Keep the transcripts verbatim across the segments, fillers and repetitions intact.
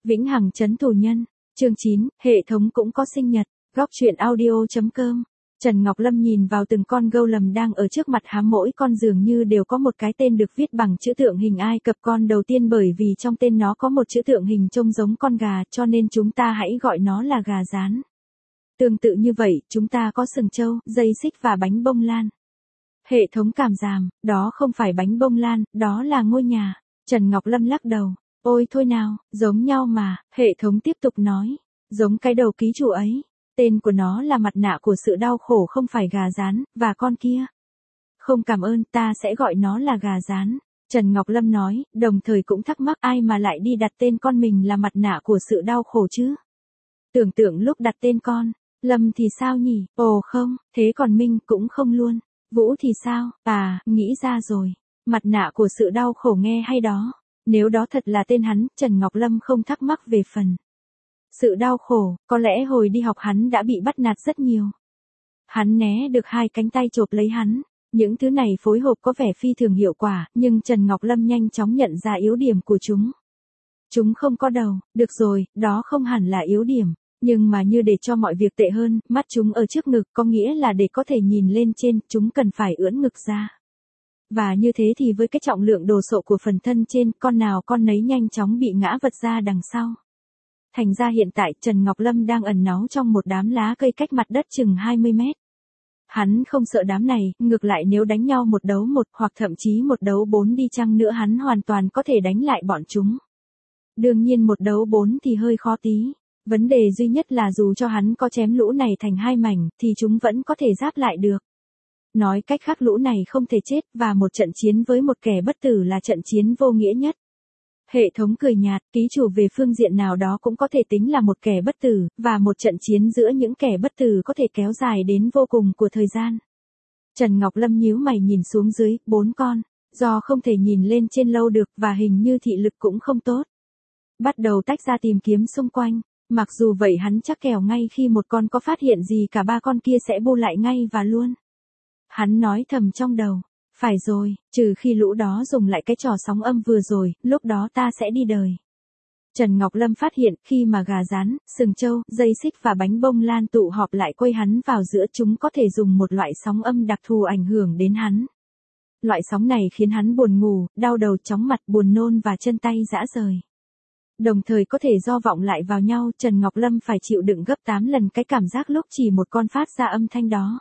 Vĩnh hằng trấn tù nhân. Chương chín, hệ thống cũng có sinh nhật. Góc truyện audio.com. Trần Ngọc Lâm nhìn vào từng con gâu lầm đang ở trước mặt hắn, mỗi con dường như đều có một cái tên được viết bằng chữ tượng hình Ai Cập. Con đầu tiên bởi vì trong tên nó có một chữ tượng hình trông giống con gà, cho nên chúng ta hãy gọi nó là gà rán. Tương tự như vậy, chúng ta có sừng trâu, dây xích và bánh bông lan. Hệ thống cảm giảm, đó không phải bánh bông lan, đó là ngôi nhà. Trần Ngọc Lâm lắc đầu. Ôi thôi nào, giống nhau mà. Hệ thống tiếp tục nói. Giống cái đầu ký chủ ấy. Tên của nó là mặt nạ của sự đau khổ, không phải gà rán. Và con kia? Không, cảm ơn, ta sẽ gọi nó là gà rán. Trần Ngọc Lâm nói, đồng thời cũng thắc mắc ai mà lại đi đặt tên con mình là mặt nạ của sự đau khổ chứ? Tưởng tượng lúc đặt tên con, Lâm thì sao nhỉ? Ồ không, thế còn Minh cũng không luôn. Vũ thì sao? À, nghĩ ra rồi. Mặt nạ của sự đau khổ nghe hay đó. Nếu đó thật là tên hắn, Trần Ngọc Lâm không thắc mắc về phần sự đau khổ, có lẽ hồi đi học hắn đã bị bắt nạt rất nhiều. Hắn né được hai cánh tay chộp lấy hắn. Những thứ này phối hợp có vẻ phi thường hiệu quả, nhưng Trần Ngọc Lâm nhanh chóng nhận ra yếu điểm của chúng. Chúng không có đầu, được rồi, đó không hẳn là yếu điểm. Nhưng mà như để cho mọi việc tệ hơn, mắt chúng ở trước ngực, có nghĩa là để có thể nhìn lên trên, chúng cần phải ưỡn ngực ra. Và như thế thì với cái trọng lượng đồ sộ của phần thân trên, con nào con nấy nhanh chóng bị ngã vật ra đằng sau. Thành ra hiện tại Trần Ngọc Lâm đang ẩn náu trong một đám lá cây cách mặt đất chừng hai mươi mét. Hắn không sợ đám này, ngược lại nếu đánh nhau một đấu một hoặc thậm chí một đấu bốn đi chăng nữa hắn hoàn toàn có thể đánh lại bọn chúng. Đương nhiên một đấu bốn thì hơi khó tí. Vấn đề duy nhất là dù cho hắn có chém lũ này thành hai mảnh thì chúng vẫn có thể giáp lại được. Nói cách khác lũ này không thể chết, và một trận chiến với một kẻ bất tử là trận chiến vô nghĩa nhất. Hệ thống cười nhạt, ký chủ về phương diện nào đó cũng có thể tính là một kẻ bất tử, và một trận chiến giữa những kẻ bất tử có thể kéo dài đến vô cùng của thời gian. Trần Ngọc Lâm nhíu mày nhìn xuống dưới, bốn con, do không thể nhìn lên trên lâu được và hình như thị lực cũng không tốt. Bắt đầu tách ra tìm kiếm xung quanh, mặc dù vậy hắn chắc kèo ngay khi một con có phát hiện gì cả ba con kia sẽ bu lại ngay và luôn. Hắn nói thầm trong đầu, phải rồi, trừ khi lũ đó dùng lại cái trò sóng âm vừa rồi, lúc đó ta sẽ đi đời. Trần Ngọc Lâm phát hiện khi mà gà rán, sừng trâu, dây xích và bánh bông lan tụ họp lại quây hắn vào giữa, chúng có thể dùng một loại sóng âm đặc thù ảnh hưởng đến hắn. Loại sóng này khiến hắn buồn ngủ, đau đầu, chóng mặt, buồn nôn và chân tay rã rời. Đồng thời có thể do vọng lại vào nhau, Trần Ngọc Lâm phải chịu đựng gấp tám lần cái cảm giác lúc chỉ một con phát ra âm thanh đó.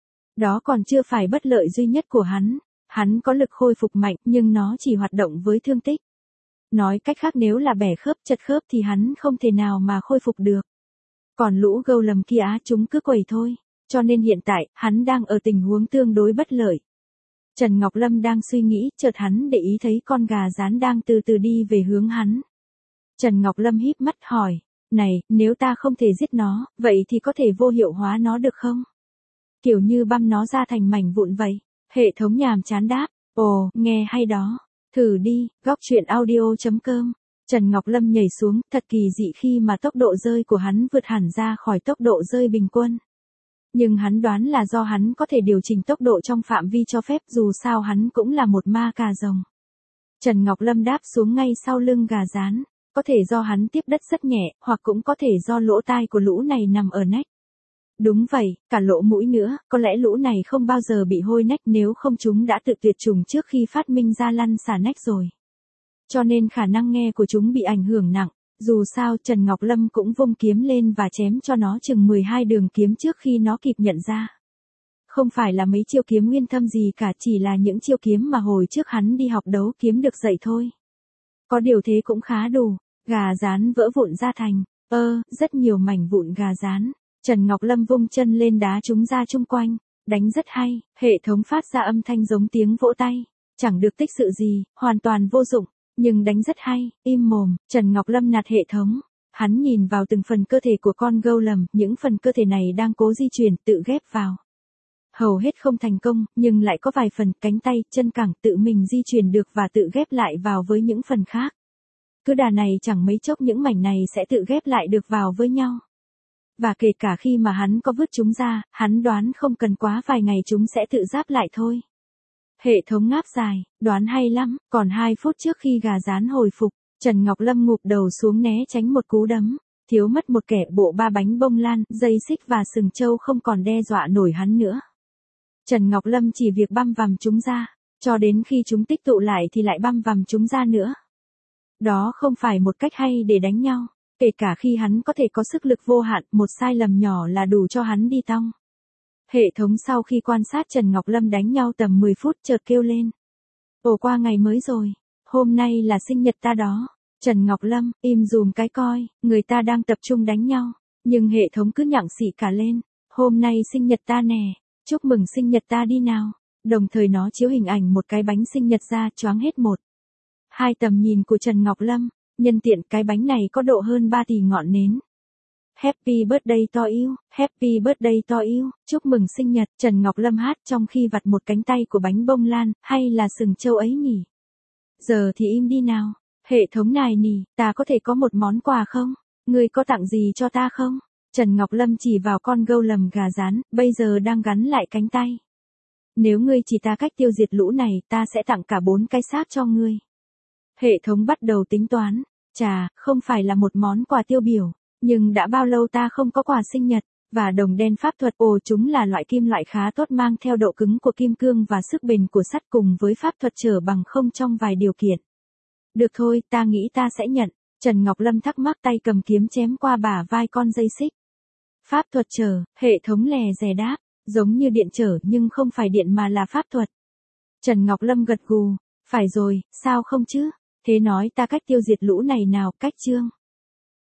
Đó còn chưa phải bất lợi duy nhất của hắn. Hắn có lực khôi phục mạnh, nhưng nó chỉ hoạt động với thương tích. Nói cách khác nếu là bẻ khớp, chật khớp thì hắn không thể nào mà khôi phục được. Còn lũ gâu lầm kia á, chúng cứ quẩy thôi. Cho nên hiện tại, hắn đang ở tình huống tương đối bất lợi. Trần Ngọc Lâm đang suy nghĩ, chợt hắn để ý thấy con gà rán đang từ từ đi về hướng hắn. Trần Ngọc Lâm híp mắt hỏi, này, nếu ta không thể giết nó, vậy thì có thể vô hiệu hóa nó được không? Kiểu như băm nó ra thành mảnh vụn vậy. Hệ thống nhàm chán đáp, ồ, nghe hay đó. Thử đi, góc truyện audio.com. Trần Ngọc Lâm nhảy xuống, thật kỳ dị khi mà tốc độ rơi của hắn vượt hẳn ra khỏi tốc độ rơi bình quân. Nhưng hắn đoán là do hắn có thể điều chỉnh tốc độ trong phạm vi cho phép, dù sao hắn cũng là một ma cà rồng. Trần Ngọc Lâm đáp xuống ngay sau lưng gà rán. Có thể do hắn tiếp đất rất nhẹ, hoặc cũng có thể do lỗ tai của lũ này nằm ở nách. Đúng vậy, cả lỗ mũi nữa, có lẽ lũ này không bao giờ bị hôi nách, nếu không chúng đã tự tuyệt chủng trước khi phát minh ra lăn xả nách rồi. Cho nên khả năng nghe của chúng bị ảnh hưởng nặng. Dù sao Trần Ngọc Lâm cũng vung kiếm lên và chém cho nó chừng mười hai đường kiếm trước khi nó kịp nhận ra. Không phải là mấy chiêu kiếm nguyên thâm gì cả, chỉ là những chiêu kiếm mà hồi trước hắn đi học đấu kiếm được dạy thôi. Có điều thế cũng khá đủ. Gà rán vỡ vụn ra thành, ơ, rất nhiều mảnh vụn gà rán. Trần Ngọc Lâm vung chân lên đá chúng ra chung quanh, đánh rất hay, hệ thống phát ra âm thanh giống tiếng vỗ tay, chẳng được tích sự gì, hoàn toàn vô dụng, nhưng đánh rất hay, im mồm. Trần Ngọc Lâm nạt hệ thống, hắn nhìn vào từng phần cơ thể của con gâu lầm, những phần cơ thể này đang cố di chuyển, tự ghép vào. Hầu hết không thành công, nhưng lại có vài phần cánh tay, chân cẳng tự mình di chuyển được và tự ghép lại vào với những phần khác. Cứ đà này chẳng mấy chốc những mảnh này sẽ tự ghép lại được vào với nhau. Và kể cả khi mà hắn có vứt chúng ra, hắn đoán không cần quá vài ngày chúng sẽ tự giáp lại thôi. Hệ thống ngáp dài, đoán hay lắm, còn hai phút trước khi gà rán hồi phục, Trần Ngọc Lâm ngụp đầu xuống né tránh một cú đấm, thiếu mất một kẻ bộ ba bánh bông lan, dây xích và sừng trâu không còn đe dọa nổi hắn nữa. Trần Ngọc Lâm chỉ việc băm vằm chúng ra, cho đến khi chúng tích tụ lại thì lại băm vằm chúng ra nữa. Đó không phải một cách hay để đánh nhau, kể cả khi hắn có thể có sức lực vô hạn, một sai lầm nhỏ là đủ cho hắn đi tong. Hệ thống sau khi quan sát Trần Ngọc Lâm đánh nhau tầm mười phút chợt kêu lên. Ồ, qua ngày mới rồi, hôm nay là sinh nhật ta đó. Trần Ngọc Lâm, im dùm cái coi, người ta đang tập trung đánh nhau, nhưng hệ thống cứ nhặng xị cả lên. Hôm nay sinh nhật ta nè, chúc mừng sinh nhật ta đi nào. Đồng thời nó chiếu hình ảnh một cái bánh sinh nhật ra, choáng hết một. Hai tầm nhìn của Trần Ngọc Lâm, nhân tiện cái bánh này có độ hơn ba tỷ ngọn nến. Happy birthday to you, happy birthday to you, chúc mừng sinh nhật. Trần Ngọc Lâm hát trong khi vặt một cánh tay của bánh bông lan, hay là sừng trâu ấy nhỉ? Giờ thì im đi nào. Hệ thống này nỉ, ta có thể có một món quà không? Ngươi có tặng gì cho ta không? Trần Ngọc Lâm chỉ vào con gâu lầm gà rán, bây giờ đang gắn lại cánh tay. Nếu ngươi chỉ ta cách tiêu diệt lũ này, ta sẽ tặng cả bốn cái xác cho ngươi. Hệ thống bắt đầu tính toán. Chà, không phải là một món quà tiêu biểu, nhưng đã bao lâu ta không có quà sinh nhật, và đồng đen pháp thuật. Ồ, chúng là loại kim loại khá tốt, mang theo độ cứng của kim cương và sức bền của sắt, cùng với pháp thuật trở bằng không trong vài điều kiện. Được thôi, ta nghĩ ta sẽ nhận. Trần Ngọc Lâm thắc mắc, tay cầm kiếm chém qua bả vai con dây xích. Pháp thuật trở, hệ thống lè dè đáp, giống như điện trở nhưng không phải điện mà là pháp thuật. Trần Ngọc Lâm gật gù, phải rồi, sao không chứ? Thế nói ta cách tiêu diệt lũ này nào, cách chương.